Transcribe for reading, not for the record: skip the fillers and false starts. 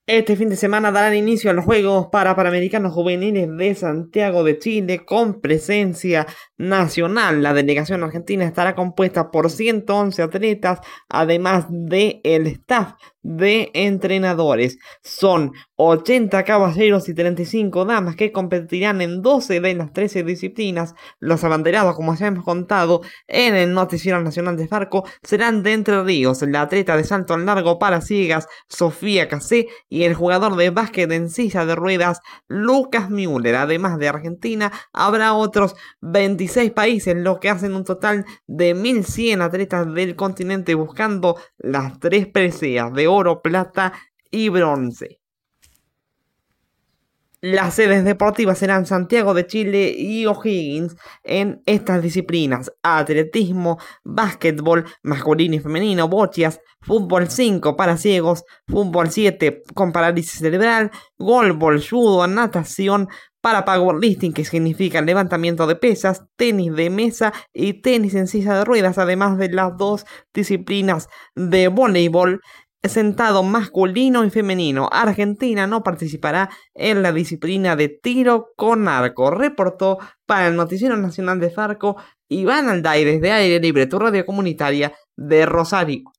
Este fin de semana darán inicio a los Juegos Panamericanos Juveniles de Santiago de Chile con presencia nacional. La delegación argentina estará compuesta por 111 atletas, además de el staff de entrenadores. Son 80 caballeros y 35 damas que competirán en 12 de las 13 disciplinas. Los abanderados, como ya hemos contado en el Noticiero Nacional de Farco, serán de Entre Ríos, la atleta de salto en largo para ciegas Sofía Casé y el jugador de básquet en silla de ruedas Lucas Müller. Además de Argentina, habrá otros 26 países, lo que hacen un total de 1.100 atletas del continente buscando las tres preseas de oro, plata y bronce. Las sedes deportivas serán Santiago de Chile y O'Higgins en estas disciplinas: atletismo, básquetbol masculino y femenino, bochas, fútbol 5 para ciegos, fútbol 7 con parálisis cerebral, golbol, judo, natación, para powerlifting, que significa levantamiento de pesas, tenis de mesa y tenis en silla de ruedas, además de las dos disciplinas de voleibol sentado masculino y femenino. Argentina no participará en la disciplina de tiro con arco. Reportó para el Noticiero Nacional de Farco Iván Alday desde Aire Libre, tu radio comunitaria de Rosario.